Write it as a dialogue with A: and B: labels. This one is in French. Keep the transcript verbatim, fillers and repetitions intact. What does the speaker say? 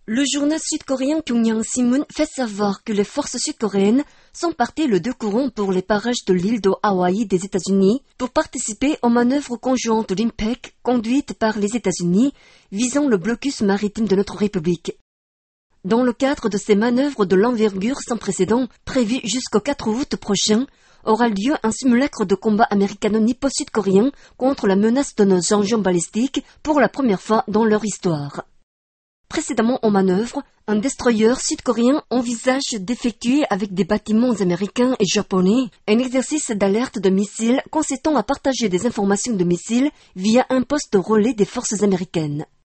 A: Le journal sud-coréen Pyongyang Sinmun fait savoir que les forces sud-coréennes sont parties le deux courants pour les parages de l'île de Hawaï des États-Unis pour participer aux manœuvres conjointes de l'I N P E C conduites par les États-Unis visant le blocus maritime de notre République. Dans le cadre de ces manœuvres de l'envergure sans précédent prévues jusqu'au quatre août prochain, aura lieu un simulacre de combat américano-nippo-sud-coréen contre la menace de nos engins balistiques pour la première fois dans leur histoire. Précédemment aux manœuvres, un destroyer sud-coréen envisage d'effectuer avec des bâtiments américains et japonais un exercice d'alerte de missiles consistant à partager des informations de missiles via un poste relais des forces américaines.